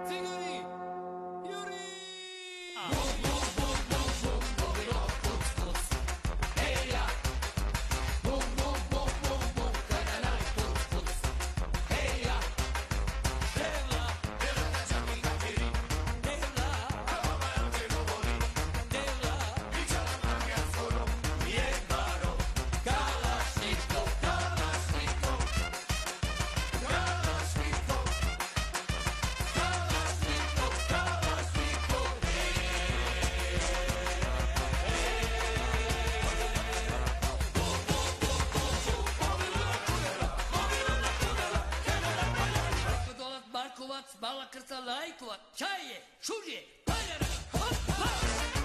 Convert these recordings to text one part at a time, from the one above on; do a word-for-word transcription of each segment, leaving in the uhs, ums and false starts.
Bala krca lajkova, čaje, šužje, paljara, hop, hop.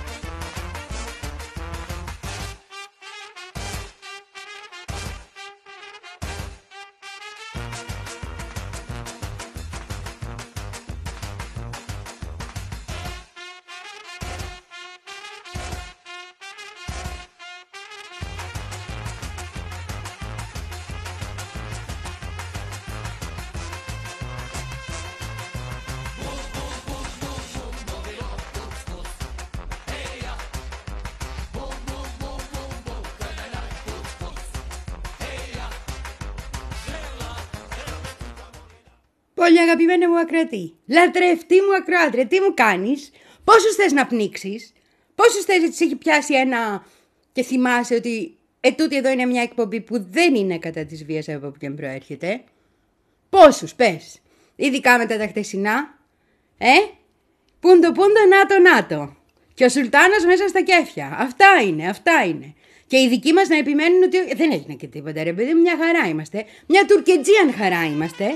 Πολύ αγαπημένη μου ακροατή, λατρευτή μου ακροάτρια, τι μου κάνεις, πόσους θες να πνίξεις, πόσους θες έτσι έχει πιάσει ένα και θυμάσαι ότι ετούτη εδώ είναι μια εκπομπή που δεν είναι κατά της βίας από όποιον προέρχεται. Πόσους πες, ειδικά μετά τα χτεσινά, ε, πούντο πούντο νάτο νάτο και ο Σουλτάνος μέσα στα κέφια, αυτά είναι, αυτά είναι. Και οι δικοί μας να επιμένουν ότι δεν έγινε και τίποτα ρε παιδί, μια χαρά είμαστε, μια τουρκετζίαν χαρά είμαστε.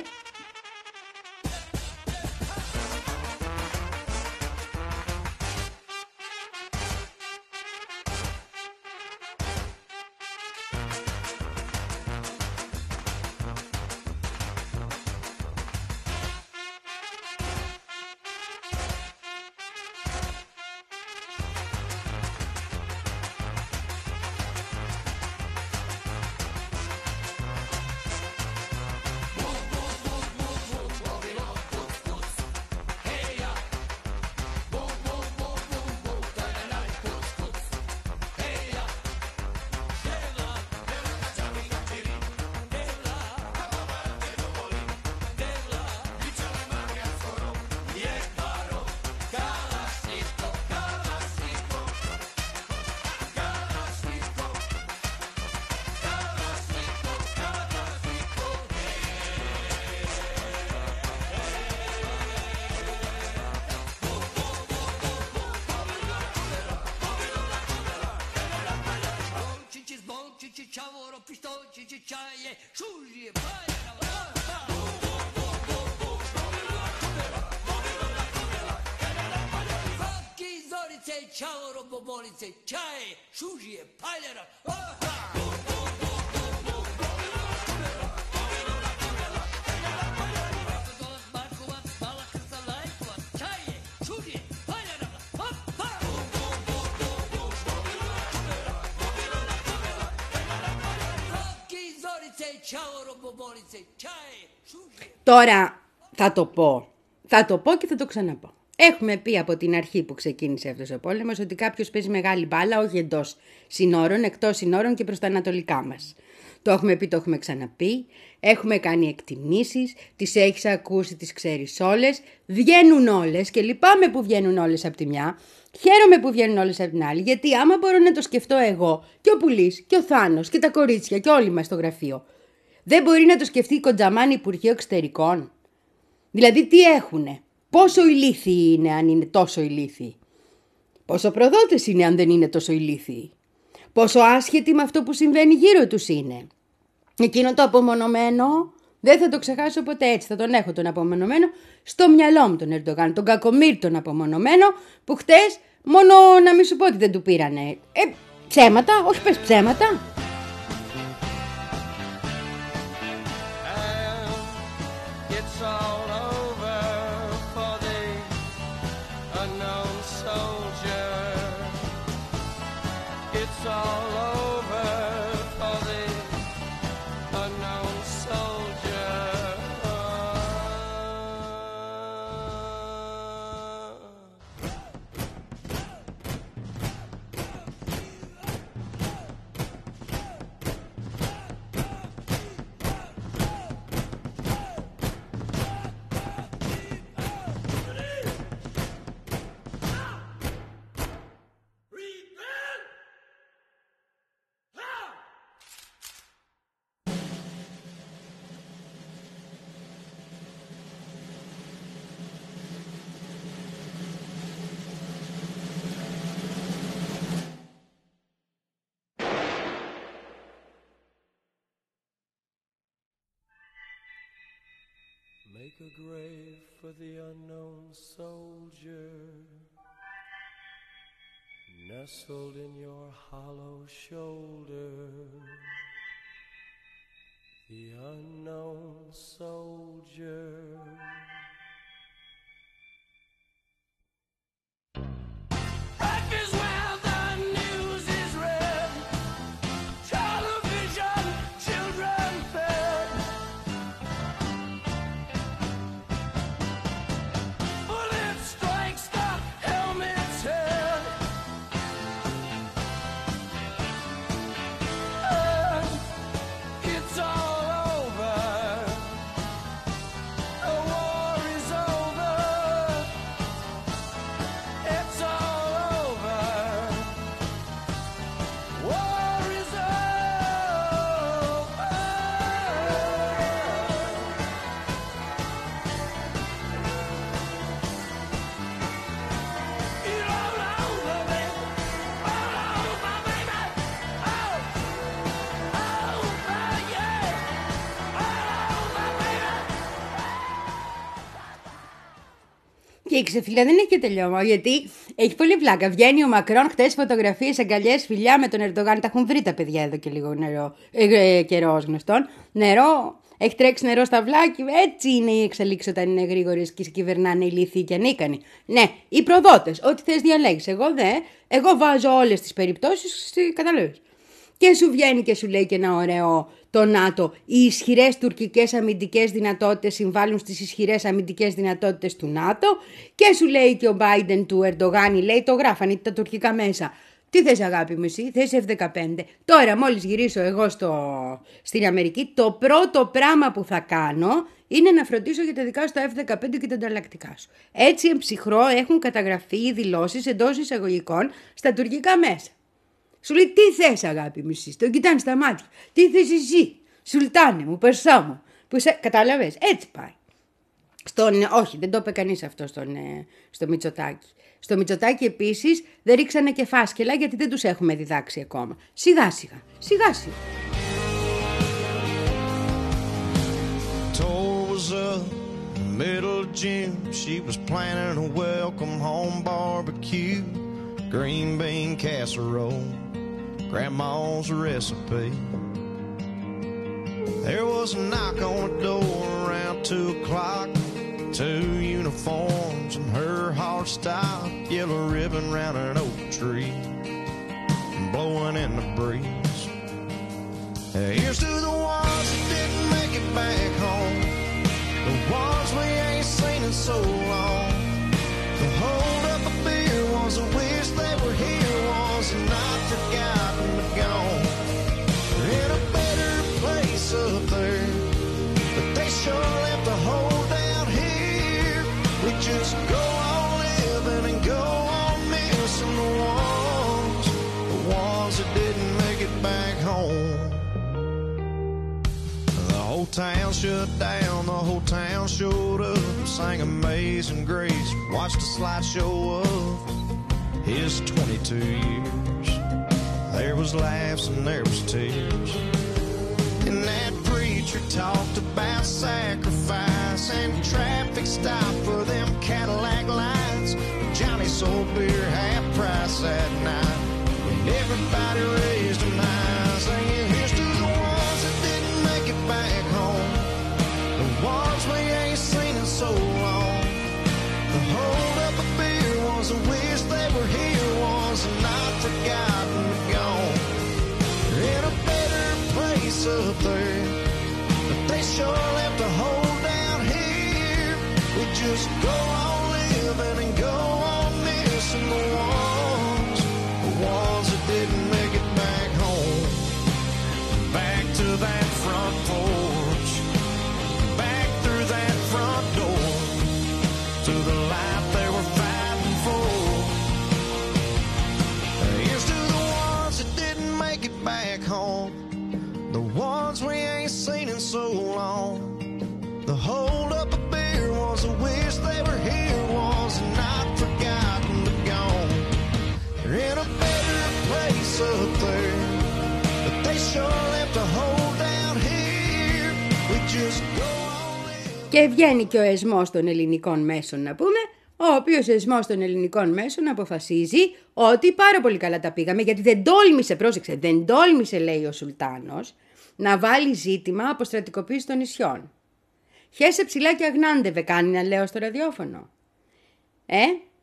Čavoro, pištolčići, čaje, šužije, paljara, Fakki, zorice, čavoro, bobolice, čaje, šužije, paljara, Markovac, bala krca lajkova, čaje, šužije, paljara, hop, hop. Τώρα θα το πω, θα το πω και θα το ξαναπώ. Έχουμε πει από την αρχή που ξεκίνησε αυτός ο πόλεμος ότι κάποιος παίζει μεγάλη μπάλα όχι εντός συνόρων, εκτός συνόρων και προς τα ανατολικά μας. Το έχουμε πει, το έχουμε ξαναπεί, έχουμε κάνει εκτιμήσεις, τις έχεις ακούσει, τις ξέρεις όλες, βγαίνουν όλες και λυπάμαι που βγαίνουν όλες από τη μια, χαίρομαι που βγαίνουν όλες από την άλλη, γιατί άμα μπορώ να το σκεφτώ εγώ και ο Πουλής και ο Θάνος και τα κορίτσια και όλοι μας στο γραφείο, δεν μπορεί να το σκεφτεί η Κοντζαμάνη Υπουργείο Εξωτερικών. Δηλαδή τι έχουνε, πόσο ηλίθιοι είναι αν είναι τόσο ηλίθιοι, πόσο προδότες είναι αν δεν είναι τόσο ηλίθιοι, πόσο άσχετοι με αυτό που συμβαίνει γύρω τους είναι. Εκείνο το απομονωμένο, δεν θα το ξεχάσω ποτέ, έτσι θα τον έχω τον απομονωμένο στο μυαλό μου τον Ερντογάν, τον κακομοίρ τον απομονωμένο που χτες μόνο να μην σου πω ότι δεν του πήρανε. Ε, ψέματα, όχι πες ψέματα. Make a grave for the unknown soldier, nestled in your hollow shoulder. The unknown soldier. Life is where the news is read, television, children fed. Bullet strikes the helmet's head. Uh, it's all over. The war is over. It's all over. War is over. It's all over, baby. All over, baby. Oh, over, yeah. All over, baby. Και η ξεφύλα δεν έχει και τελειώμα, γιατί έχει πολύ πλάκα. Βγαίνει ο Μακρόν, χτες φωτογραφίες, αγκαλιές, φιλιά με τον Ερντογάν. Τα έχουν βρει τα παιδιά εδώ και λίγο νερό, ε, ε, καιρό ως γνωστόν. Νερό, έχει τρέξει νερό στα βλάκια. Έτσι είναι οι εξελίξεις όταν είναι γρήγορες και κυβερνάνε οι λύθοι και ανίκανοι. Ναι, οι προδότες, ό,τι θες διαλέγεις. Εγώ δε, εγώ βάζω όλες τις περιπτώσεις, καταλαβαίνεις. Και σου βγαίνει και σου λέει και ένα ωραίο το ΝΑΤΟ. Οι ισχυρές τουρκικές αμυντικές δυνατότητες συμβάλλουν στις ισχυρές αμυντικές δυνατότητες του ΝΑΤΟ. Και σου λέει και ο Biden του Ερντογάνη, λέει το γράφανε τα τουρκικά μέσα. Τι θες αγάπη μου εσύ, θες εφ δεκαπέντε. Τώρα μόλις γυρίσω εγώ στο, στην Αμερική, το πρώτο πράγμα που θα κάνω είναι να φροντίσω για τα δικά σου τα εφ δεκαπέντε και τα ανταλλακτικά σου. Έτσι εμψυχρό έχουν καταγραφεί οι δηλώσεις εντός εισαγωγικών στα τουρκικά μέσα. Σου λέει τι θες αγάπη μου εσύ, τον κοιτάνε στα μάτια. Τι θες εσύ, Σουλτάνε μου, Περσά μου. Που σε... Κατάλαβες, έτσι πάει. Στον... Όχι, δεν το είπε κανείς αυτό στον... στο Μητσοτάκη. Στο Μητσοτάκη επίσης δεν ρίξανε και φάσκελα γιατί δεν τους έχουμε διδάξει ακόμα. Σιγά σιγά, σιγά σιγά. Middle June, she was planning a welcome home barbecue, green bean casserole, grandma's recipe. There was a knock on the door around two o'clock, two uniforms and her heart stopped, yellow ribbon round an oak tree, blowing in the breeze. Here's to the ones that didn't make it back home, the ones we ain't seen in so long. The hold up a beer was a wish they were here, was not forgotten but gone. They're in a better place up there, but they sure left a hole down here. We just go on living and go on missing the ones, the ones that didn't make it back home. The whole town shut down, the whole town showed up, sang Amazing Grace, watched a slideshow of his twenty-two years. There was laughs and there was tears, and that preacher talked about sacrifice and traffic stop for them Cadillac lights. Johnny sold beer half price that night, and everybody raised an eye, singing here's to the ones that didn't make it back home, the ones we ain't seen in so long. The hold up a beer was a wish they were here, was not forgotten but gone. They're in a better place up there, but they sure left a hole down here. We just go on living and go on missing the ones, the ones that didn't make it back home. Back to that front porch, back through that front door, to the life they were fighting for. Here's to the ones that didn't make it back home, the ones we ain't seen in so long. The hold up a beer was a wish they were here, was not forgotten but gone. They're in a better place up there, but they sure left a hole down here. We just go on living. Και βγαίνει και ο εσμός των ελληνικών μέσων, να πούμε, ο οποίος εσμός των ελληνικών μέσων αποφασίζει ότι πάρα πολύ καλά τα πήγαμε, γιατί δεν τόλμησε, πρόσεξε, δεν τόλμησε, λέει ο Σουλτάνος, να βάλει ζήτημα αποστρατικοποίηση των νησιών. Χέσε ψηλά και αγνάντευε, κάνει να λέω στο ραδιόφωνο. Ε,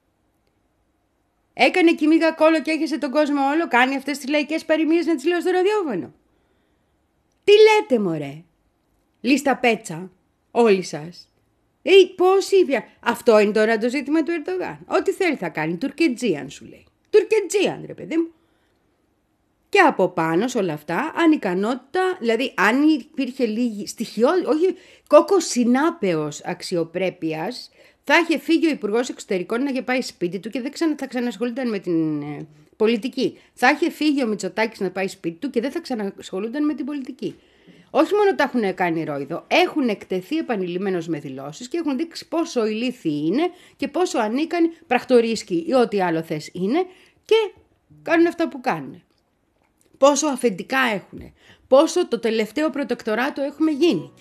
έκανε κοιμήγα κόλλο και έχεσε τον κόσμο όλο, κάνει αυτές τις λαϊκές παροιμίες να τις λέω στο ραδιόφωνο. Τι λέτε μωρέ, λίστα πέτσα, όλοι σας. Ε, πώς είπε, αυτό είναι τώρα το ζήτημα του Ερντογάν. Ό,τι θέλει θα κάνει, Τουρκετζίαν σου λέει. Τουρκετζίαν ρε παιδί μου. Και από πάνω σε όλα αυτά, ανικανότητα, δηλαδή αν υπήρχε λίγη στοιχειώδη, όχι κόκκος συνάπεως αξιοπρέπειας, θα είχε φύγει ο Υπουργός Εξωτερικών να είχε πάει σπίτι του και δεν ξανα, θα ξανασχολούνταν με την ε, πολιτική. Θα είχε φύγει ο Μητσοτάκης να πάει σπίτι του και δεν θα ξανασχολούνταν με την πολιτική. Όχι μόνο τα έχουν κάνει ρόιδο, έχουν εκτεθεί επανειλημμένως με δηλώσεις και έχουν δείξει πόσο ηλίθιοι είναι και πόσο ανίκανοι, πρακτορίσκοι ή ό,τι άλλο θες είναι και κάνουν αυτά που κάνουν. Πόσο αφεντικά έχουν, πόσο το τελευταίο προτεκτοράτο έχουμε γίνει.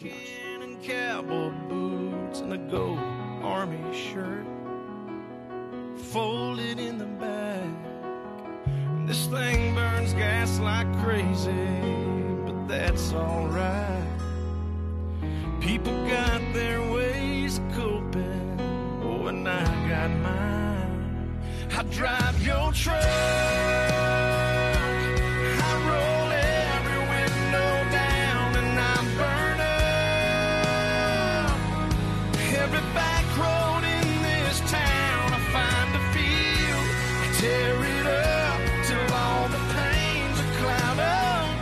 That's alright. People got their ways of coping. Oh, and I got mine. I drive your truck. I roll every window down and I burn up every back road in this town. I find a field, I tear it up till all the pain's a cloud of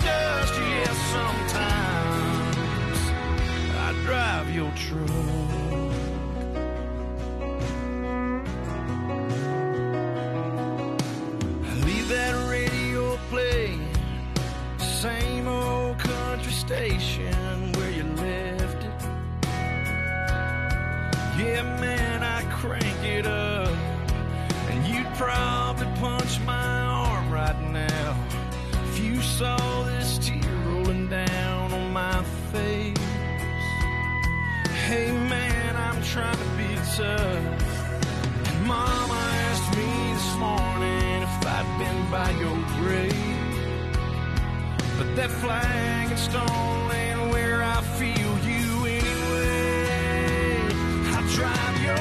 drive your truck. Leave that radio playing, same old country station where you left it. Yeah, man, I crank it up, and you'd probably punch my arm right now if you saw this tear rolling down on my face. Hey man, I'm trying to be tough. And Mama asked me this morning if I'd been by your grave. But that flag and stone ain't where I feel you anyway. I drive your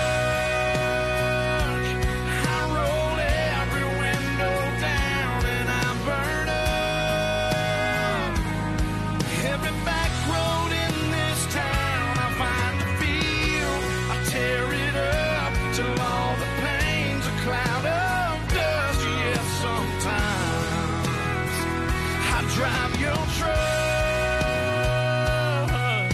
truck, I roll every window down and I burn up every back road in this town. Tear it up till all the pain's a cloud of dust. Yeah, sometimes I drive your truck.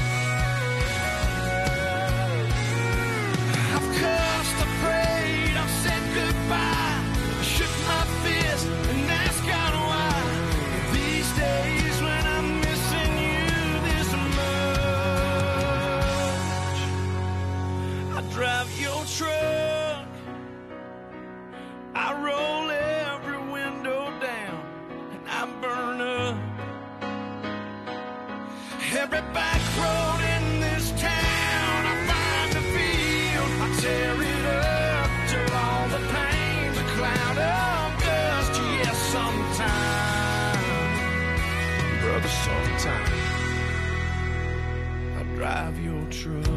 I've cussed, I prayed, I've said goodbye, I shook my fist and asked God why. These days when I'm missing you this much, I drive your truck, I roll every window down and I burn up every back road in this town. I find a field, I tear it up till all the pain's a cloud of dust. Yes, sometime, brother, sometime I drive your truck.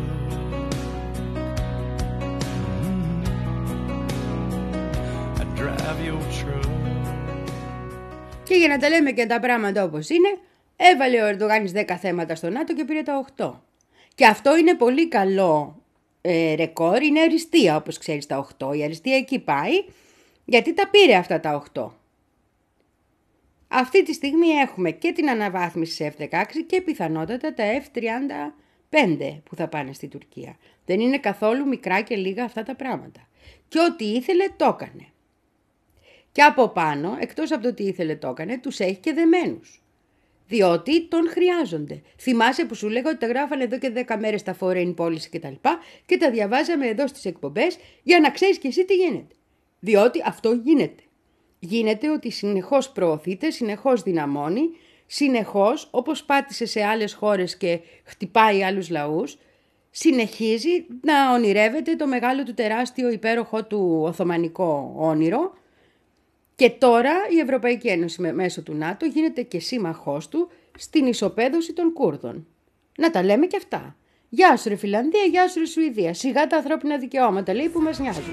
Και για να τα λέμε και τα πράγματα όπως είναι, έβαλε ο Ερντογάνης δέκα θέματα στο ΝΑΤΟ και πήρε τα οκτώ. Και αυτό είναι πολύ καλό ε, ρεκόρ, είναι αριστεία όπως ξέρεις τα οκτώ. Η αριστεία εκεί πάει, γιατί τα πήρε αυτά τα οκτώ. Αυτή τη στιγμή έχουμε και την αναβάθμιση σε εφ δεκαέξι και πιθανότατα τα εφ τριάντα πέντε που θα πάνε στη Τουρκία. Δεν είναι καθόλου μικρά και λίγα αυτά τα πράγματα. Και ό,τι ήθελε το έκανε. Και από πάνω, εκτός από το τι ήθελε το έκανε, τους έχει και δεμένους. Διότι τον χρειάζονται. Θυμάσαι που σου λέγα ότι τα γράφανε εδώ και δέκα μέρες τα foreign policy και τα λοιπά και τα διαβάζαμε εδώ στις εκπομπές για να ξέρεις και εσύ τι γίνεται. Διότι αυτό γίνεται. Γίνεται ότι συνεχώς προωθείται, συνεχώς δυναμώνει, συνεχώς όπως πάτησε σε άλλες χώρες και χτυπάει άλλους λαούς, συνεχίζει να ονειρεύεται το μεγάλο του τεράστιο υπέροχο του Οθωμανικό όνειρο και τώρα η Ευρωπαϊκή Ένωση μέσω του ΝΑΤΟ γίνεται και σύμμαχός του στην ισοπαίδωση των Κούρδων. Να τα λέμε και αυτά. Γεια σου ρε Φιλανδία, γεια σου ρε Σουηδία. Σιγά τα ανθρώπινα δικαιώματα λέει που μας νοιάζουν.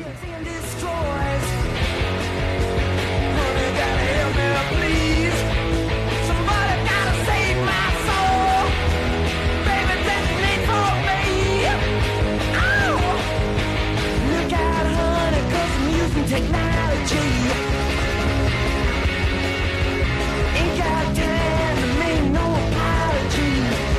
Technology ain't got time to make no apology.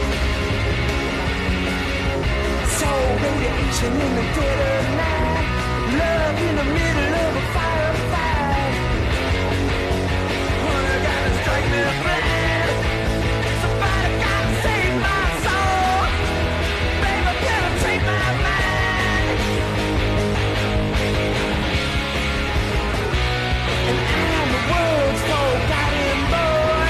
So radiation in the dead of night, love in the middle of a firefight. Honey, gotta strike me blind. Somebody gotta save my soul. Baby, penetrate my mind. And I'm the world's forgotten boy,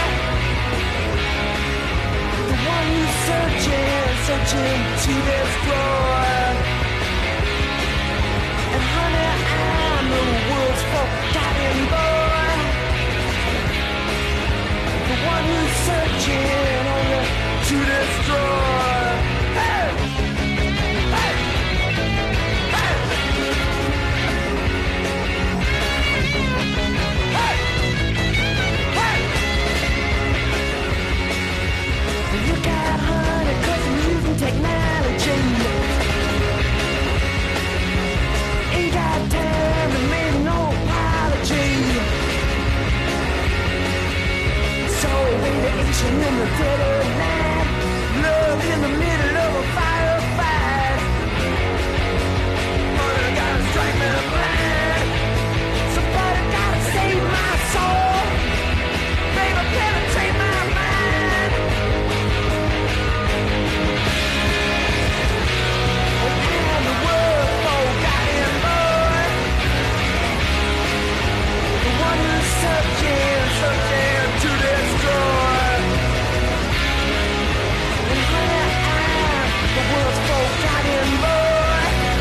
the one who's searching, searching to destroy. And honey, I'm the world's forgotten boy, the one who's searching only to destroy. Hey! Hey! Look out, honey, 'cause I'm using technology. Ain't got time to make no apology. So radiation in the dead of night, love in the middle of a firefight. Honey, gotta strike me blind. Somebody gotta save my soul. Baby, penetrate my mind. I'm the world's forgotten boy, the one who's searching, searching to destroy. And honey, I'm the world's forgotten boy,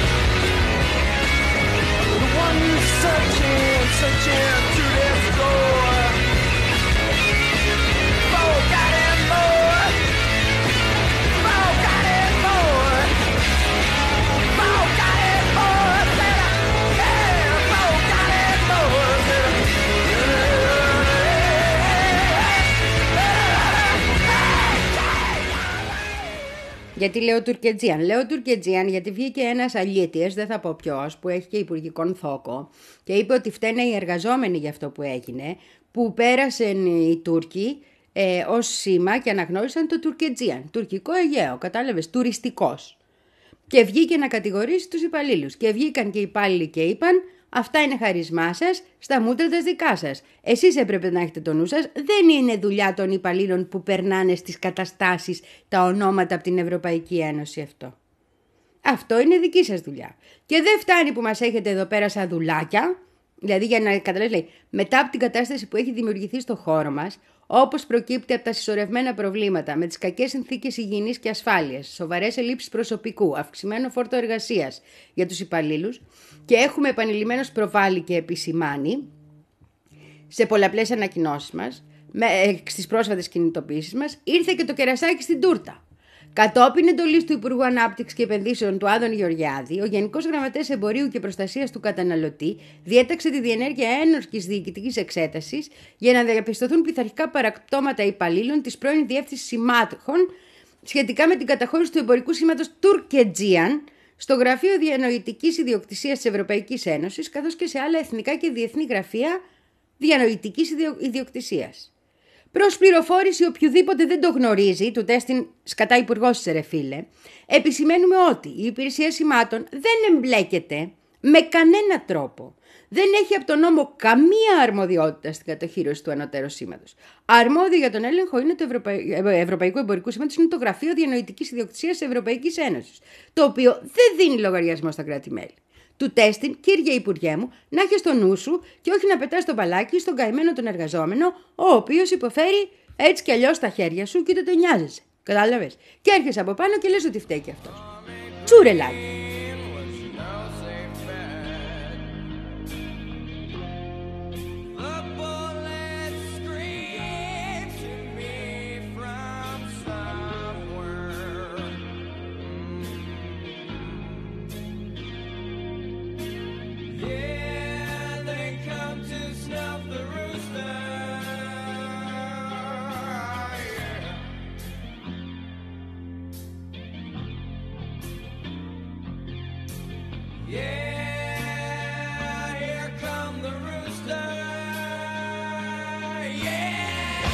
the one who's searching, searching to destroy. Forgotten boy, forgotten boy, forgotten boy, said I, yeah, forgotten boy, said I. Γιατί λέω Τουρκετζίαν. Λέω Τουρκετζίαν γιατί βγήκε ένας αλήτης, δεν θα πω ποιος, που έχει και υπουργικόν θόκο και είπε ότι φταίνε οι εργαζόμενοι για αυτό που έγινε, που πέρασαν οι Τούρκοι ε, ως σήμα και αναγνώρισαν το Τουρκετζίαν. Τουρκικό Αιγαίο, κατάλαβες, τουριστικός. Και βγήκε να κατηγορήσει τους υπαλλήλους. Και βγήκαν και οι υπάλληλοι και είπαν: αυτά είναι χαρισμά σας, στα μούτρα τα δικά σας. Εσείς έπρεπε να έχετε το νου σας. Δεν είναι δουλειά των υπαλλήλων που περνάνε στις καταστάσεις τα ονόματα από την Ευρωπαϊκή Ένωση αυτό. Αυτό είναι δική σας δουλειά. Και δεν φτάνει που μας έχετε εδώ πέρα σαν δουλάκια. Δηλαδή, για να καταλάβεις, λέει, μετά από την κατάσταση που έχει δημιουργηθεί στο χώρο μας, όπως προκύπτει από τα συσσωρευμένα προβλήματα με τις κακές συνθήκες υγιεινής και ασφάλειας, σοβαρές ελλείψεις προσωπικού, αυξημένο φόρτο εργασίας για τους υπαλλήλους και έχουμε επανειλημμένως προβάλει και επισημάνει σε πολλαπλές ανακοινώσεις μας, με, στις πρόσφατες κινητοποιήσεις μας, ήρθε και το κερασάκι στην τούρτα. Κατόπιν εντολής του Υπουργού Ανάπτυξης και Επενδύσεων του Άδων Γεωργιάδη, ο Γενικός Γραμματέας Εμπορίου και Προστασίας του Καταναλωτή διέταξε τη διενέργεια ένορκης διοικητικής εξέτασης για να διαπιστωθούν πειθαρχικά παραπτώματα υπαλλήλων της πρώην Διεύθυνσης Συμμάχων σχετικά με την καταχώρηση του εμπορικού σήματος Τουρκετζίαν στο Γραφείο Διανοητικής Ιδιοκτησίας της Ευρωπαϊκής Ένωσης, καθώς και σε άλλα εθνικά και διεθνή γραφεία διανοητικής ιδιοκτησίας. Προς πληροφόρηση οποιοδήποτε δεν το γνωρίζει, του τέστην σκατά υπουργός της ρε φίλε, επισημαίνουμε ότι η υπηρεσία σημάτων δεν εμπλέκεται με κανένα τρόπο. Δεν έχει από τον νόμο καμία αρμοδιότητα στην κατοχήρωση του ανωτέρου σήματος. Αρμόδιο για τον έλεγχο είναι το Ευρωπαϊ... Ευρωπαϊκού Εμπορικού Σήματος, είναι το Γραφείο Διανοητικής Ιδιοκτησίας της Ευρωπαϊκής Ένωσης, το οποίο δεν δίνει λογαριασμό στα κράτη-μέλη. Του τέστην, κύριε Υπουργέ μου, να έχει στο νου σου και όχι να πετάς τον μπαλάκι στον καημένο τον εργαζόμενο, ο οποίος υποφέρει έτσι κι αλλιώς στα χέρια σου και δεν τον νοιάζεσαι. Κατάλαβες. Και έρχεσαι από πάνω και λες ότι φταίει και αυτός. Τσούρελάκι. The bullet screams to me from somewhere. Yeah, they come to snuff the rooster. Yeah. Yeah, here come the rooster. Yeah.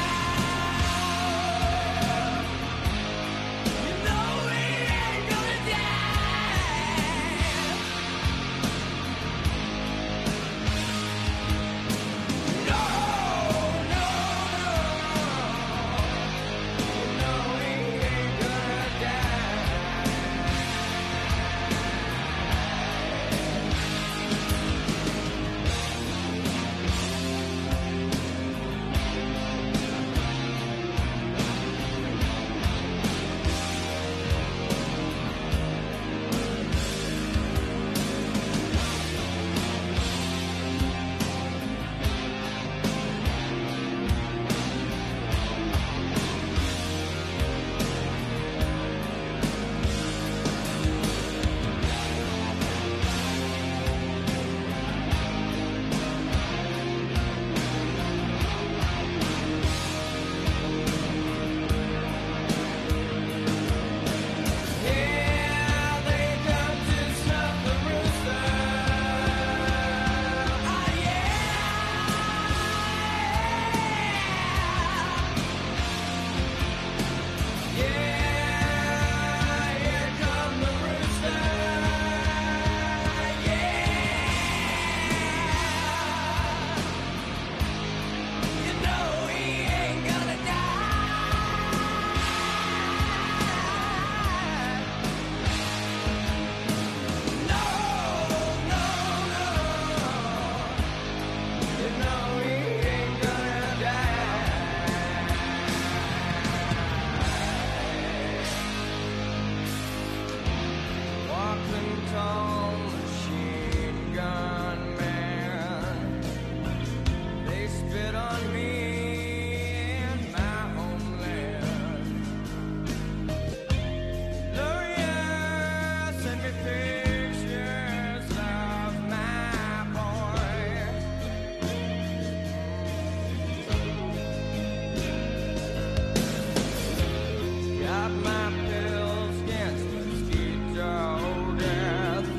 You know he ain't gonna die. No, no, no. You know he ain't gonna die. Yeah, they come to snuff the rooster. Oh yeah. Yeah, here come the rooster. Yeah. You know he ain't gonna die. No, no, no. You know he ain't gonna die. Walking tall machine gun man. They spit on me in my homeland. Lawyers send me pictures of my boy. Got my pills against mosquito death.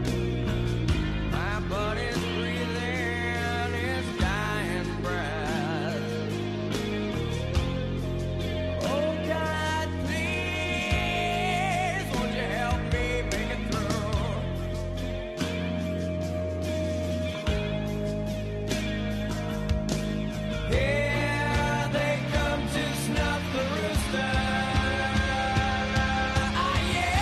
My buddy's breathing his dying breath. Oh God, please, won't you help me make it through? Here they come to snuff the rooster. Ah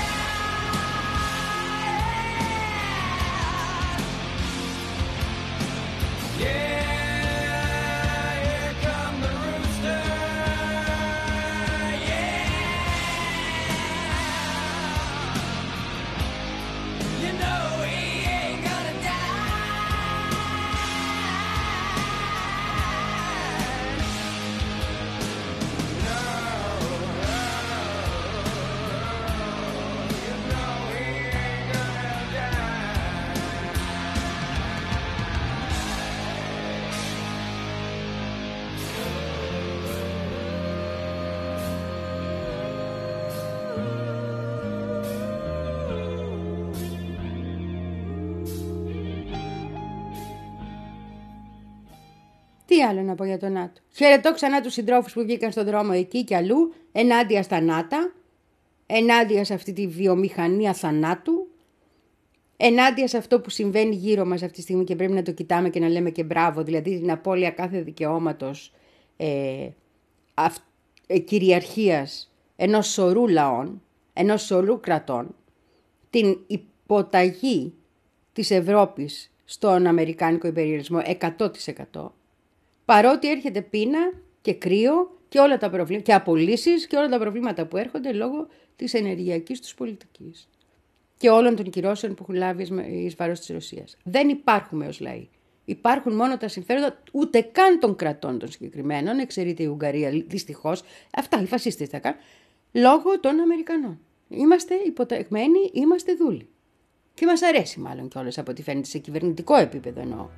yeah. Yeah, here come the rooster. Yeah. You know he ain't gonna die. No, you know he ain't gonna die. Τι άλλο να πω για τον ΝΑΤΟ. Χαιρετώ ξανά τους συντρόφους που βγήκαν στον δρόμο εκεί και αλλού, ενάντια στα ΝΑΤΑ, ενάντια σε αυτή τη βιομηχανία θανάτου, ενάντια σε αυτό που συμβαίνει γύρω μας αυτή τη στιγμή και πρέπει να το κοιτάμε και να λέμε και μπράβο, δηλαδή την απώλεια κάθε δικαιώματος ε, αυ, ε, κυριαρχίας ενός σωρού λαών, ενός σωρού κρατών, την υποταγή της Ευρώπης στον αμερικάνικο υπεριαλισμό εκατό τοις εκατό, παρότι έρχεται πείνα και κρύο και, όλα τα προβλήματα, και απολύσεις και όλα τα προβλήματα που έρχονται λόγω της ενεργειακής τους πολιτικής. και όλων των κυρώσεων που έχουν λάβει εις βάρος της Ρωσίας. Δεν υπάρχουμε ως λαοί. Υπάρχουν μόνο τα συμφέροντα ούτε καν των κρατών των συγκεκριμένων, εξαιρείται η Ουγγαρία δυστυχώς, αυτά οι φασίστες τα κάνουν, λόγω των Αμερικανών. Είμαστε υποταγμένοι, είμαστε δούλοι. Και μας αρέσει μάλλον κιόλας από ό,τι φαίνεται σε κυβερνητικό επίπεδο εννοώ.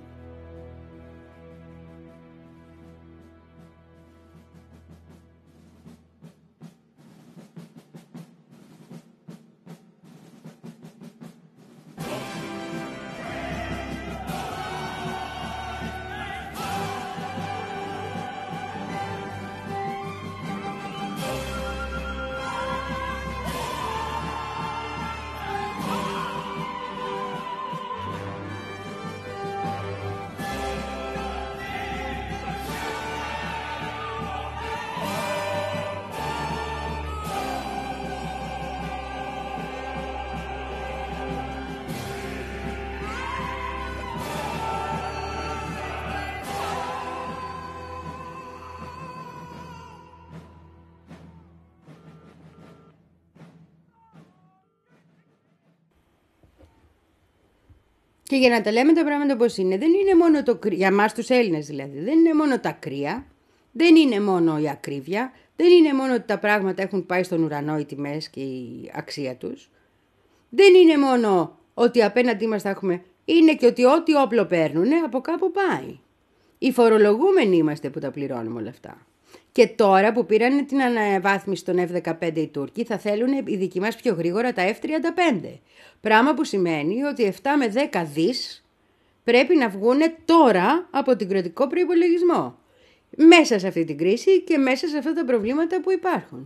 Και για να τα λέμε τα πράγματα πώς είναι, δεν είναι μόνο το κρύο, για εμάς τους Έλληνες δηλαδή, δεν είναι μόνο τα κρύα, δεν είναι μόνο η ακρίβεια, δεν είναι μόνο ότι τα πράγματα έχουν πάει στον ουρανό οι τιμές και η αξία τους, δεν είναι μόνο ότι απέναντί μας θα έχουμε, είναι και ότι ό,τι όπλο παίρνουνε από κάπου πάει. Οι φορολογούμενοι είμαστε που τα πληρώνουμε όλα αυτά. Και τώρα που πήραν την αναβάθμιση των εφ δεκαπέντε οι Τούρκοι, θα θέλουν οι δικοί μας πιο γρήγορα τα εφ τριάντα πέντε. Πράγμα που σημαίνει ότι επτά με δέκα δις πρέπει να βγουν τώρα από την κρατικό προϋπολογισμό. Μέσα σε αυτή την κρίση και μέσα σε αυτά τα προβλήματα που υπάρχουν.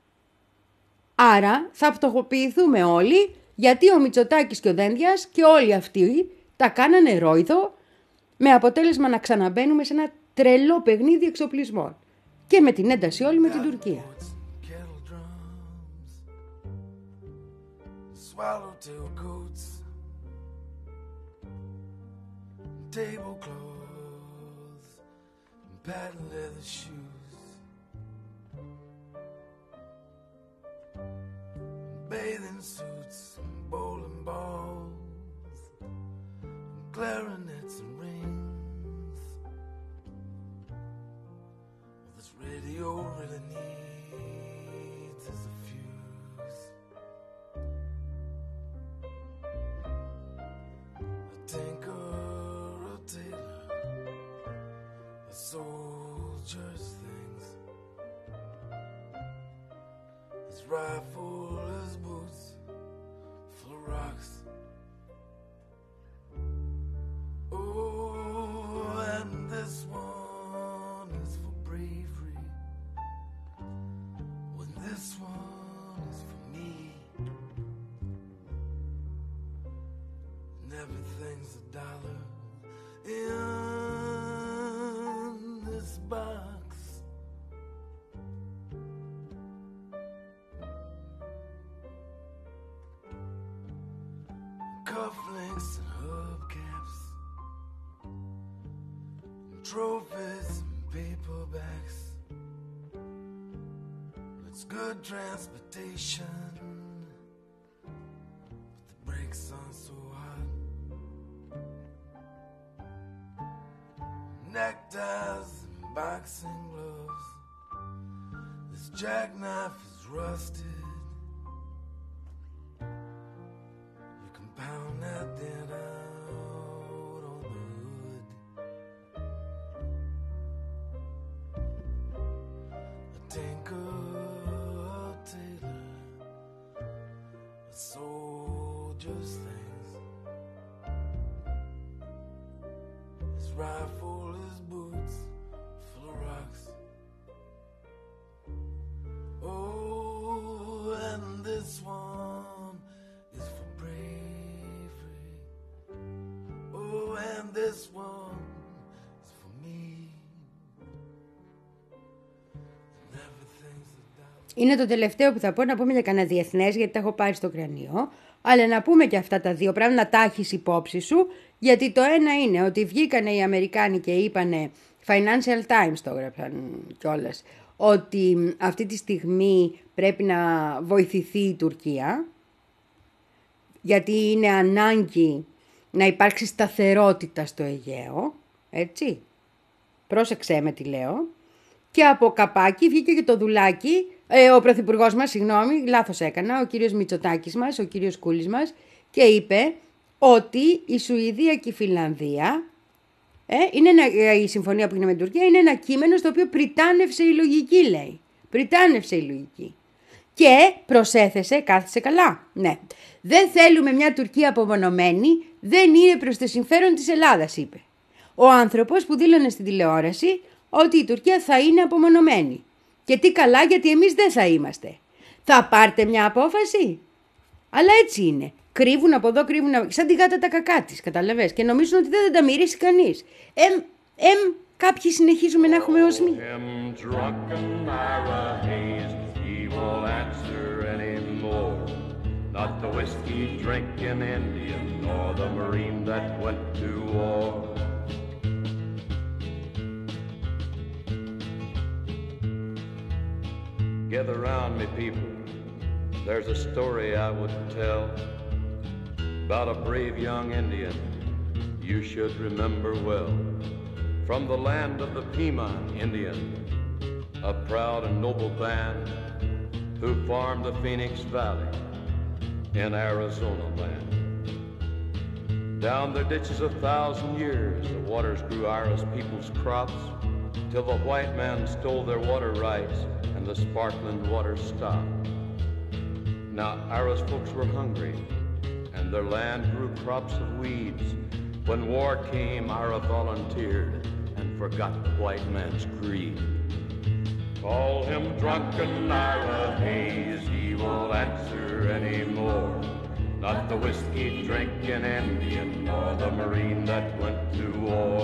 Άρα θα φτωχοποιηθούμε όλοι, γιατί ο Μητσοτάκης και ο Δένδιας και όλοι αυτοί τα κάνανε ρόιδο, με αποτέλεσμα να ξαναμπαίνουμε σε ένα τρελό παιχνίδι εξοπλισμών. Και με την ένταση όλη με την Τουρκία. Bathing suits and bowling balls, and clarinets and rings. All this radio really needs is a fuse. A tinker, a tailor, a soldier's things. His rifle, his boots, full of rocks. Oh, and this one is for bravery. When this one is for me. And everything's a dollar in this box. Cufflinks and hubcaps, and trophies and paperbacks. It's good transportation, but the brakes aren't so hot. Neckties and boxing gloves. This jackknife is rusted. Pound that then out on the hood. A tinker, a tailor, a soldier's things. His rifle, his boots, full of rocks. Oh, and this one is for bravery. And this one is for me. And everything's a doubt. Είναι το τελευταίο που θα πω, να πούμε για κανένα διεθνές, γιατί τα έχω πάρει στο κρανίο. Αλλά να πούμε και αυτά τα δύο πράγματα, να τα έχεις υπόψη σου. Γιατί το ένα είναι ότι βγήκανε οι Αμερικάνοι και είπανε, Financial Times το έγραψαν κιόλας, ότι αυτή τη στιγμή πρέπει να βοηθηθεί η Τουρκία. γιατί είναι ανάγκη να υπάρξει σταθερότητα στο Αιγαίο, έτσι, πρόσεξέ με τι λέω, και από καπάκι βγήκε και το δουλάκι, ε, ο πρωθυπουργός μας, συγγνώμη, λάθος έκανα, ο κύριος Μητσοτάκης μας, ο κύριος Κούλης μας, και είπε ότι η Σουηδία και η Φινλανδία, ε, είναι ένα, η συμφωνία που είναι με την Τουρκία, είναι ένα κείμενο στο οποίο πριτάνευσε η λογική, λέει. Πριτάνευσε η λογική. Και προσέθεσε, κάθισε καλά, ναι. Δεν θέλουμε μια Τουρκία απομονωμένη, δεν είναι προς το συμφέρον της Ελλάδας, είπε. Ο άνθρωπος που δήλωνε στην τηλεόραση ότι η Τουρκία θα είναι απομονωμένη. Και τι καλά, γιατί εμείς δεν θα είμαστε. Θα πάρτε μια απόφαση. Αλλά έτσι είναι. Κρύβουν από εδώ, κρύβουν από... σαν τη γάτα τα κακά της, καταλαβες. Και νομίζουν ότι δεν θα τα μυρίσει κανείς. Εμ, εμ, κάποιοι συνεχίζουμε να έχουμε οσμή. Not the whiskey drinking Indian, nor the Marine that went to war. Gather round me, people. There's a story I would tell about a brave young Indian you should remember well. From the land of the Pima Indian, a proud and noble band who farmed the Phoenix Valley in Arizona land. Down their ditches a thousand years, the waters grew Ira's people's crops, till the white man stole their water rights and the sparkling water stopped. Now Ira's folks were hungry, and their land grew crops of weeds. When war came, Ira volunteered and forgot the white man's greed. Call him drunken Ira Hayes, he won't answer anymore. Not the whiskey drinking Indian, nor the Marine that went to war.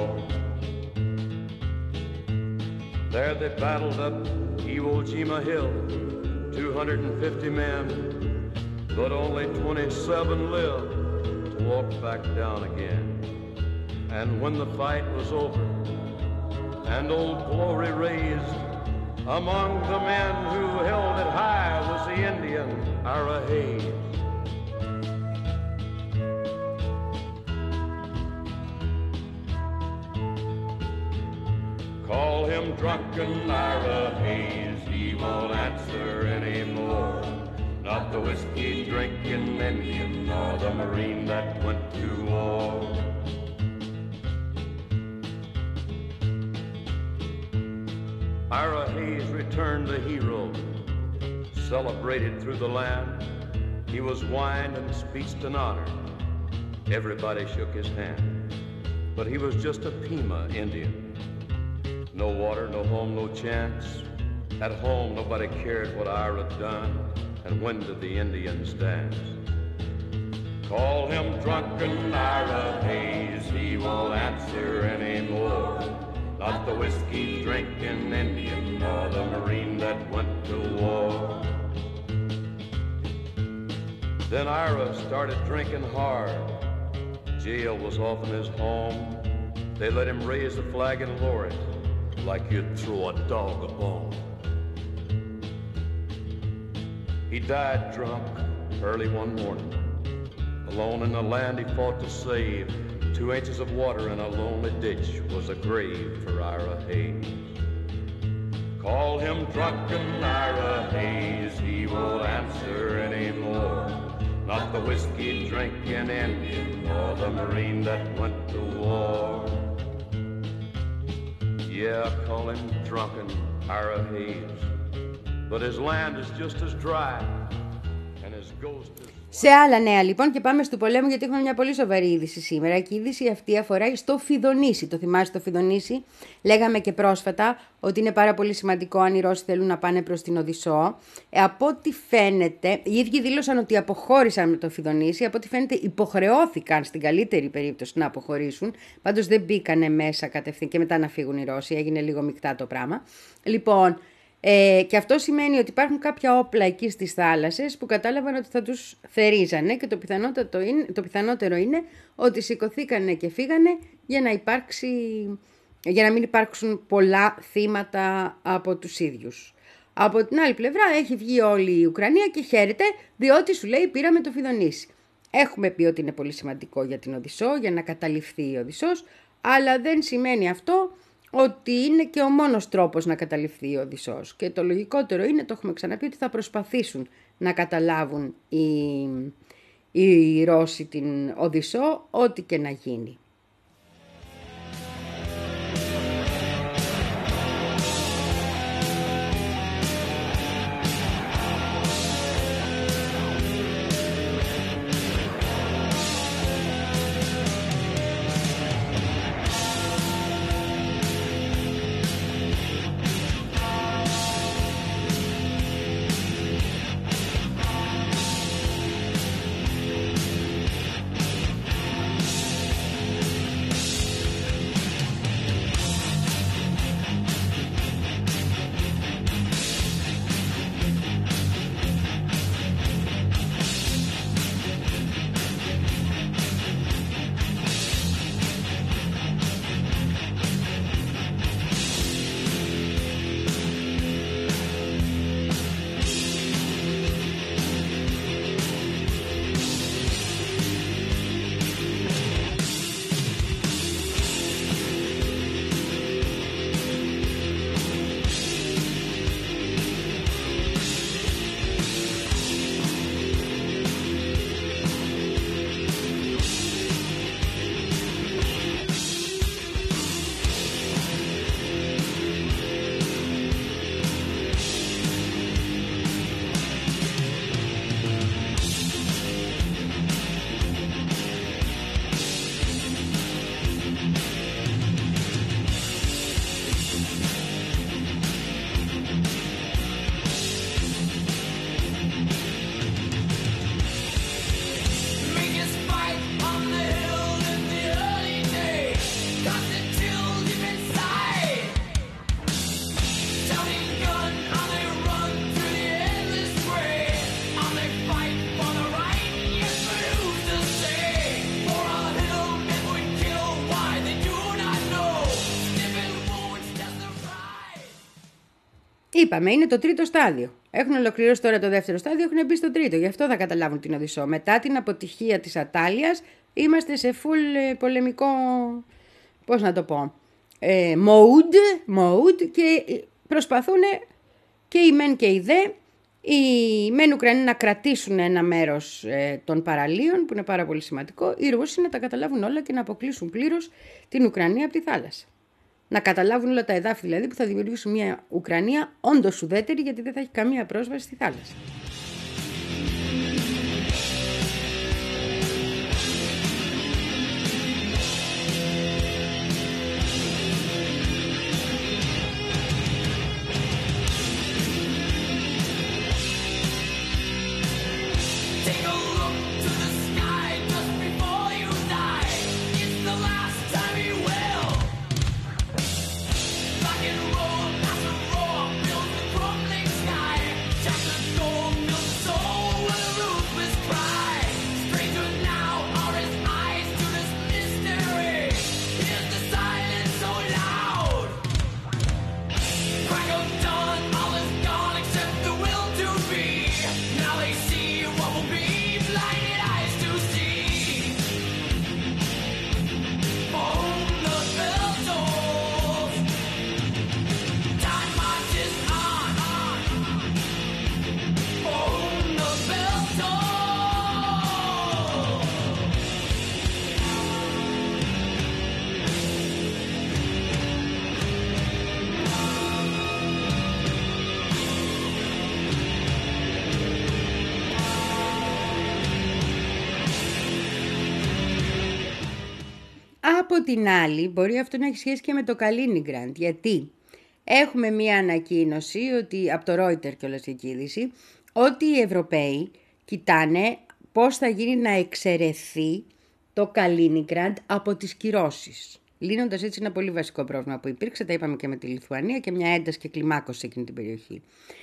There they battled up Iwo Jima Hill, two hundred fifty men, but only twenty-seven lived to walk back down again. And when the fight was over and Old Glory raised, among the men who held it high was the Indian Ira Hayes. Call him drunken Ira Hayes, he won't answer anymore. Not the whiskey drinking Indian, nor the Marine that went to war. Ira Hayes returned the hero, celebrated through the land. He was wined and speeched and honored. Everybody shook his hand, but he was just a Pima Indian. No water, no home, no chance. At home, nobody cared what Ira done, and when did the Indians dance? Call him drunken Ira Hayes, he won't answer anymore. Not the whiskey drinking Indian, nor the Marine that went to war. Then Ira started drinking hard. Jail was often his home. They let him raise the flag and lower it like you'd throw a dog a bone. He died drunk early one morning. Alone in the land he fought to save, two inches of water in a lonely ditch was a grave for Ira Hayes. Call him drunken Ira Hayes, he won't answer anymore. Not the whiskey drinking Indian, or the Marine that went to war. Yeah, call him drunken Ira Hayes, but his land is just as dry and his ghost is... Σε άλλα νέα λοιπόν, και πάμε στο πολέμο, γιατί έχουμε μια πολύ σοβαρή είδηση σήμερα. Και η είδηση αυτή αφορά στο Φιδονήσι. Το θυμάσαι το Φιδονήσι? Λέγαμε και πρόσφατα ότι είναι πάρα πολύ σημαντικό αν οι Ρώσοι θέλουν να πάνε προς την Οδυσσό. Ε, από ό,τι φαίνεται, οι ίδιοι δήλωσαν ότι αποχώρησαν με το Φιδονήσι. Από ό,τι φαίνεται, υποχρεώθηκαν στην καλύτερη περίπτωση να αποχωρήσουν. Πάντως δεν μπήκανε μέσα κατευθείαν και μετά να φύγουν οι Ρώσοι. Έγινε λίγο μεικτά το πράγμα. Λοιπόν. Ε, και αυτό σημαίνει ότι υπάρχουν κάποια όπλα εκεί στις θάλασσες που κατάλαβαν ότι θα τους θερίζανε και το πιθανότερο είναι, το πιθανότερο είναι ότι σηκωθήκανε και φύγανε για να, υπάρξει, για να μην υπάρξουν πολλά θύματα από τους ίδιους. Από την άλλη πλευρά έχει βγει όλη η Ουκρανία και χαίρεται, διότι σου λέει πήραμε το Φιδονήσι. Έχουμε πει ότι είναι πολύ σημαντικό για την Οδυσσό, για να καταληφθεί η Οδυσσός, αλλά δεν σημαίνει αυτό ότι είναι και ο μόνος τρόπος να καταληφθεί η Οδυσσός. Και το λογικότερο είναι, το έχουμε ξαναπεί, ότι θα προσπαθήσουν να καταλάβουν οι, οι Ρώσοι την Οδυσσό, ό,τι και να γίνει. Είπαμε, είναι το τρίτο στάδιο. Έχουν ολοκληρώσει τώρα το δεύτερο στάδιο, έχουν μπει στο τρίτο. Γι' αυτό θα καταλάβουν την Οδυσσό. Μετά την αποτυχία της Ατάλειας, είμαστε σε full πολεμικό, πώς να το πω, ε, mode, mode και προσπαθούν και οι μεν και οι δε, οι μεν Ουκρανοί να κρατήσουν ένα μέρος ε, των παραλίων, που είναι πάρα πολύ σημαντικό, οι Ρώσοι να τα καταλάβουν όλα και να αποκλείσουν πλήρως την Ουκρανία από τη θάλασσα. Να καταλάβουν όλα τα εδάφη δηλαδή που θα δημιουργήσουν μια Ουκρανία όντως ουδέτερη, γιατί δεν θα έχει καμία πρόσβαση στη θάλασσα. Από την άλλη, μπορεί αυτό να έχει σχέση και με το Καλίνιγκραντ, γιατί έχουμε μία ανακοίνωση, ότι, από το Reuters κιόλας η είδηση, ότι οι Ευρωπαίοι κοιτάνε πώς θα γίνει να εξαιρεθεί το Καλίνιγκραντ από τις κυρώσεις. Λύνοντας έτσι ένα πολύ βασικό πρόβλημα που υπήρξε, τα είπαμε και με τη Λιθουανία, και μια ένταση και κλιμάκωση σε εκείνη την περιοχή.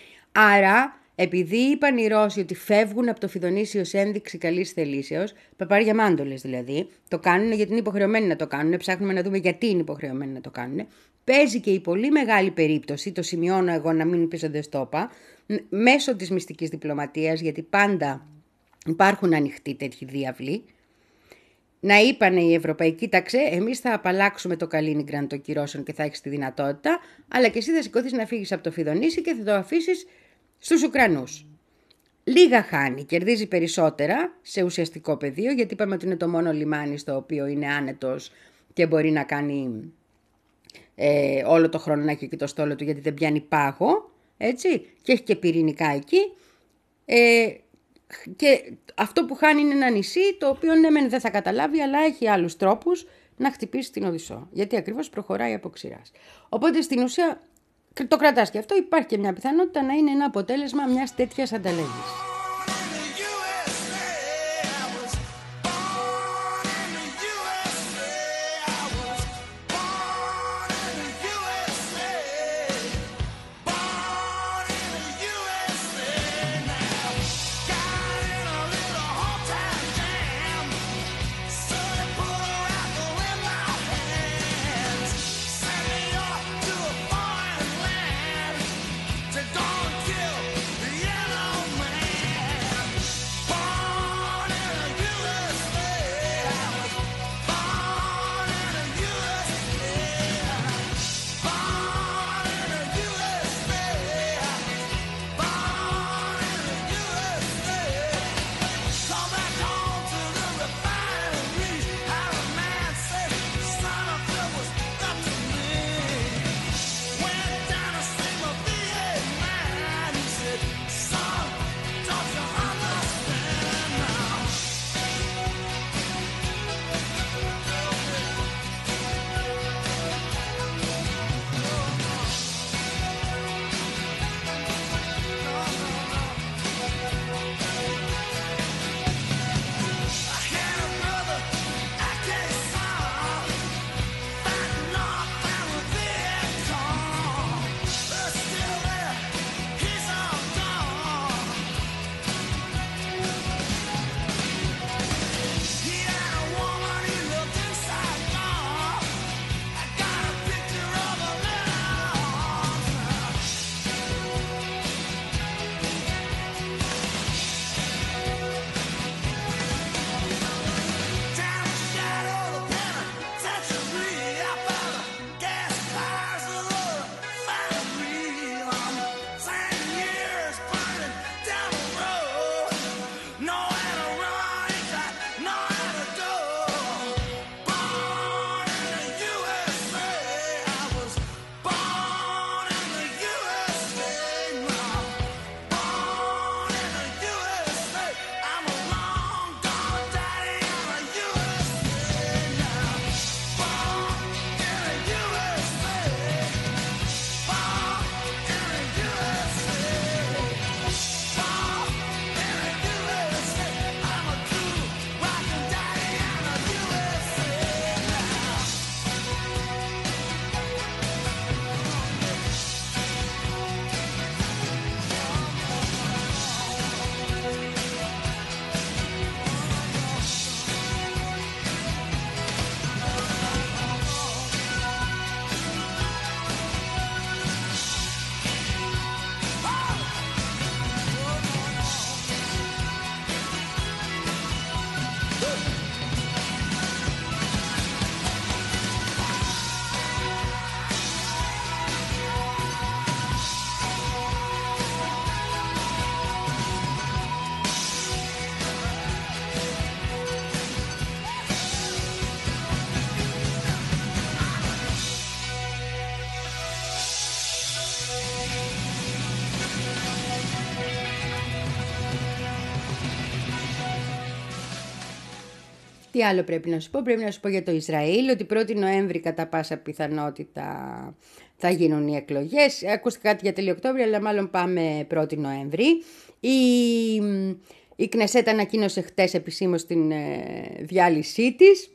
Άρα, επειδή είπαν οι Ρώσοι ότι φεύγουν από το Φιδονήσι ως ένδειξη καλής θελήσεως, παπάρια μάντολες δηλαδή, το κάνουν γιατί είναι υποχρεωμένοι να το κάνουν, ψάχνουμε να δούμε γιατί είναι υποχρεωμένοι να το κάνουν. Παίζει και η πολύ μεγάλη περίπτωση, το σημειώνω εγώ να μην πίσω δεν στο είπα, μέσω της μυστικής διπλωματίας, γιατί πάντα υπάρχουν ανοιχτοί τέτοιοι διάβλοι, να είπανε οι ευρωπαϊκοί ταξέ, εμείς θα απαλλάξουμε το Καλίνιγκραντ των κυρώσεων και θα έχεις τη δυνατότητα, αλλά και εσύ θα σηκωθείς να φύγεις από το Φιδονήσι και θα το αφήσεις στους Ουκρανούς. Λίγα χάνει, κερδίζει περισσότερα σε ουσιαστικό πεδίο, γιατί είπαμε ότι είναι το μόνο λιμάνι στο οποίο είναι άνετος και μπορεί να κάνει ε, όλο το χρόνο να έχει εκεί το στόλο του, γιατί δεν πιάνει πάγο, έτσι, και έχει και πυρηνικά εκεί. Ε, και αυτό που χάνει είναι ένα νησί, το οποίο ναι μεν δεν θα καταλάβει, αλλά έχει άλλους τρόπους να χτυπήσει την Οδυσσό, γιατί ακριβώς προχωράει από ξηράς. Οπότε στην ουσία το κρατάς και αυτό, υπάρχει και μια πιθανότητα να είναι ένα αποτέλεσμα μιας τέτοιας ανταλλαγής. Τι άλλο πρέπει να σου πω? Πρέπει να σου πω για το Ισραήλ, ότι πρώτη Νοέμβρη κατά πάσα πιθανότητα θα γίνουν οι εκλογές. Ακούστηκε κάτι για τέλειο Οκτώβρη, αλλά μάλλον πάμε πρώτη Νοέμβρη. Η, η Κνεσέτ ανακοίνωσε χτες επισήμως την ε, διάλυσή της.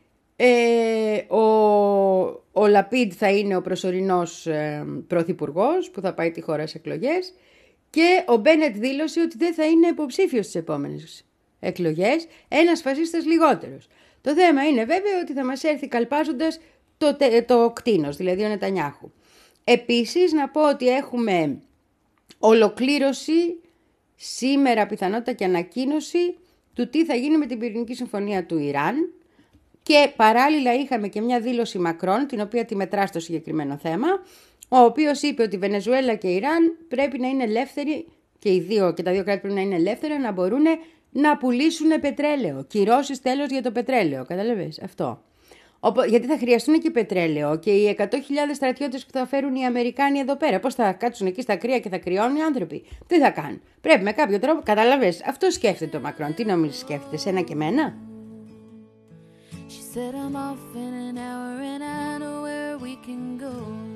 Ε, ο, ο Λαπίντ θα είναι ο προσωρινός ε, πρωθυπουργός που θα πάει τη χώρα σε εκλογές, και ο Μπένετ δήλωσε ότι δεν θα είναι υποψήφιος στις επόμενες εκλογές, ένας φασίστας λιγότερος. Το θέμα είναι βέβαια ότι θα μας έρθει καλπάζοντας το, το κτήνος, δηλαδή ο Νετανιάχου. Επίσης να πω ότι έχουμε ολοκλήρωση σήμερα πιθανότητα και ανακοίνωση του τι θα γίνει με την πυρηνική συμφωνία του Ιράν. Και παράλληλα είχαμε και μια δήλωση Μακρόν, την οποία τη μετρά στο συγκεκριμένο θέμα, ο οποίος είπε ότι η Βενεζουέλα και η Ιράν πρέπει να είναι ελεύθεροι, και οι δύο και τα δύο κράτη πρέπει να είναι ελεύθερα, να μπορούν να πουλήσουν πετρέλαιο. Κυρώσεις τέλος για το πετρέλαιο. Καταλαβες αυτό. Γιατί θα χρειαστούν και πετρέλαιο και οι εκατό χιλιάδες στρατιώτες που θα φέρουν οι Αμερικάνοι εδώ πέρα. Πώς θα κάτσουν εκεί στα κρύα και θα κρυώνουν οι άνθρωποι. Τι θα κάνουν. Πρέπει με κάποιο τρόπο. Καταλαβες. Αυτό σκέφτεται ο Μακρόν. Τι νομίζεις σκέφτεται, σένα και εμένα. She said I'm off in an hour and I know where we can go.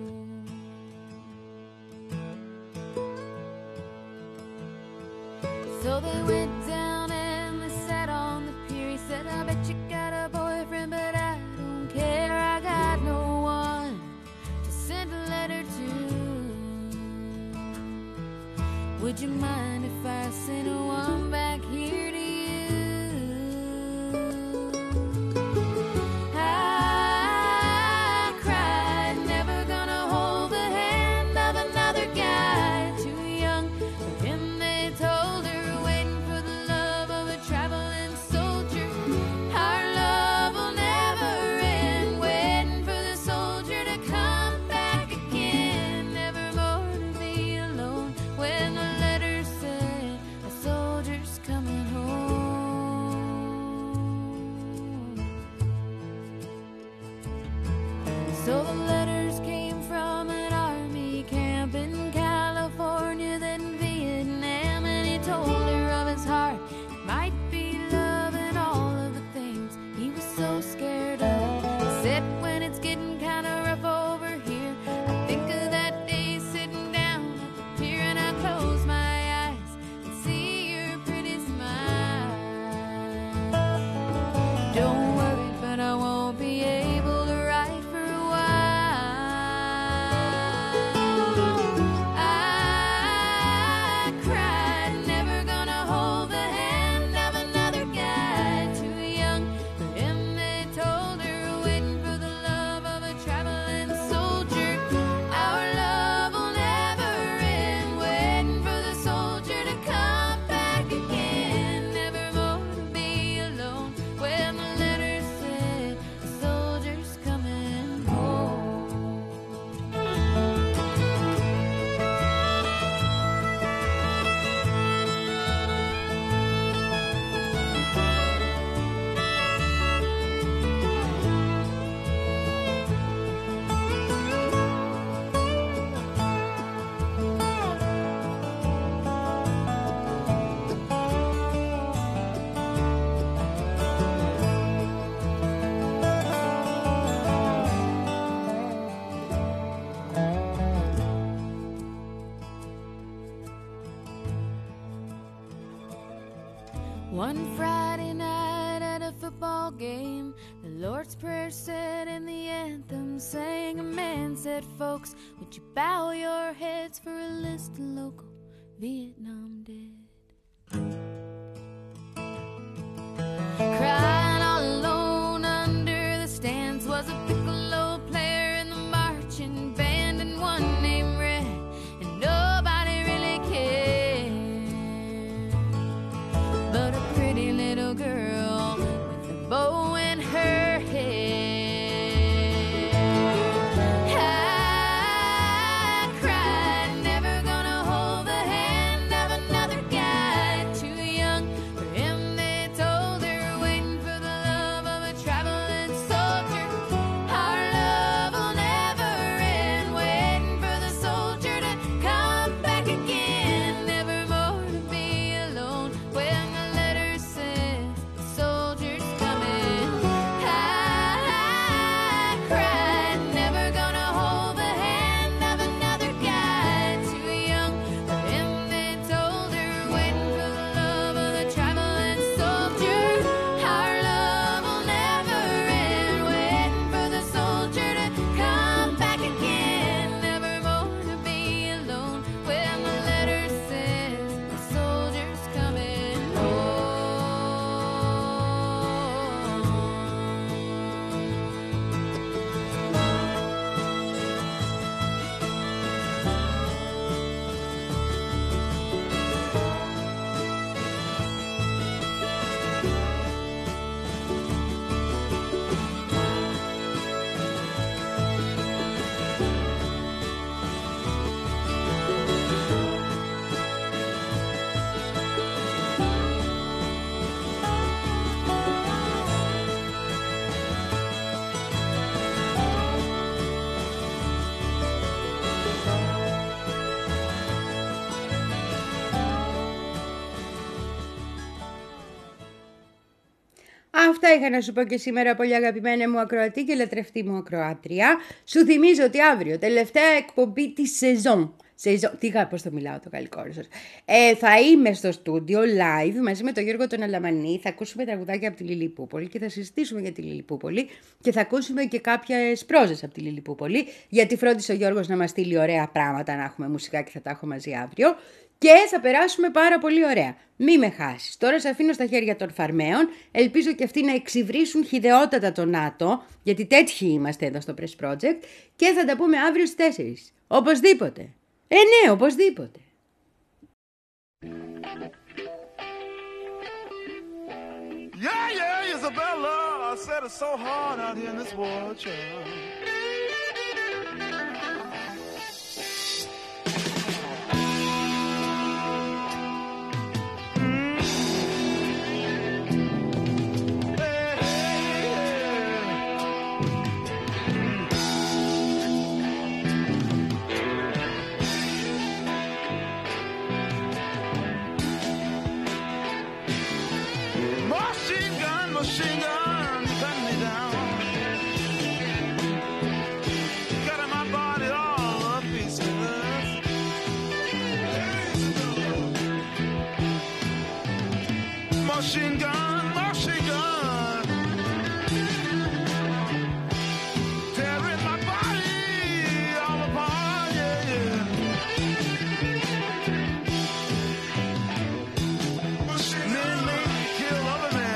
So they went down and they sat on the pier. He said, I bet you got a boyfriend, but I don't care. I got no one to send a letter to. Would you mind if I sent one back here to you? I cried, never gonna hold the hand of another guy. Too young for him, they told her, waiting for the love of a traveling soldier. Our love will never end, waiting for the soldier to come back again. Never more to be alone when the letter said a soldier's coming home. So the letters came from an army camp in California, then Vietnam, and he told her of his heart. It might be love and all of the things he was so scared of. He said, when it's getting kind of rough over here, I think of that day sitting down at the pier, and I close my eyes and see your pretty smile. Don't worry, but I won't be able to write for a while. I cried, never gonna hold the hand of another guy. Too young for him, they told her, waiting for the love of a traveling soldier. Our love will never end, waiting for the soldier to come back again. Never more to be alone when the letter said a soldier's coming home. One Friday night at a football game, the Lord's Prayer said and the anthem sang. A man said, folks, would you bow your heads for a list of local Vietnam dead? Crying all alone under the stands was a piccolo player in the marching band, and one named Red, and nobody really cared. But a pretty little girl with a bow in her hair. I cried, never gonna hold the hand of another guy. Αυτά είχα να σου πω και σήμερα, πολύ αγαπημένα μου ακροατή και λατρευτή μου ακροάτρια. Σου θυμίζω ότι αύριο, τελευταία εκπομπή της σεζόν. Σεζόν, τι γα, πώς το μιλάω το γαλλικό σας. Ε, θα είμαι στο στούντιο live μαζί με τον Γιώργο τον Αλαμανή. Θα ακούσουμε τραγουδάκια από τη Λιλιπούπολη και θα συζητήσουμε για τη Λιλιπούπολη και θα ακούσουμε και κάποιες πρόζες από τη Λιλιπούπολη. Γιατί φρόντισε ο Γιώργος να μας στείλει ωραία πράγματα, να έχουμε μουσικά και θα τα έχω μαζί αύριο. Και θα περάσουμε πάρα πολύ ωραία. Μη με χάσεις. Τώρα σε αφήνω στα χέρια των φαρμαίων. Ελπίζω και αυτοί να εξυβρίσουν χυδαιότατα τον ΝΑΤΟ, γιατί τέτοιοι είμαστε εδώ στο Press Project. Και θα τα πούμε αύριο στις τέσσερις. Οπωσδήποτε. Ε, ναι, οπωσδήποτε. Yeah, yeah, Isabella, I said it's so hard out here in this world, child. Machine gun, cut me down. Cutting my body all up pieces. Machine gun, machine gun. Tearing my body all apart, yeah, yeah. Machine gun, make me kill other men.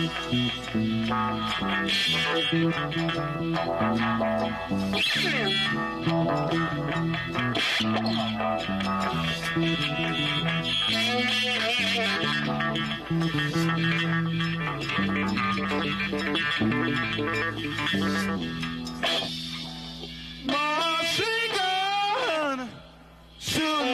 Machine gun, shoot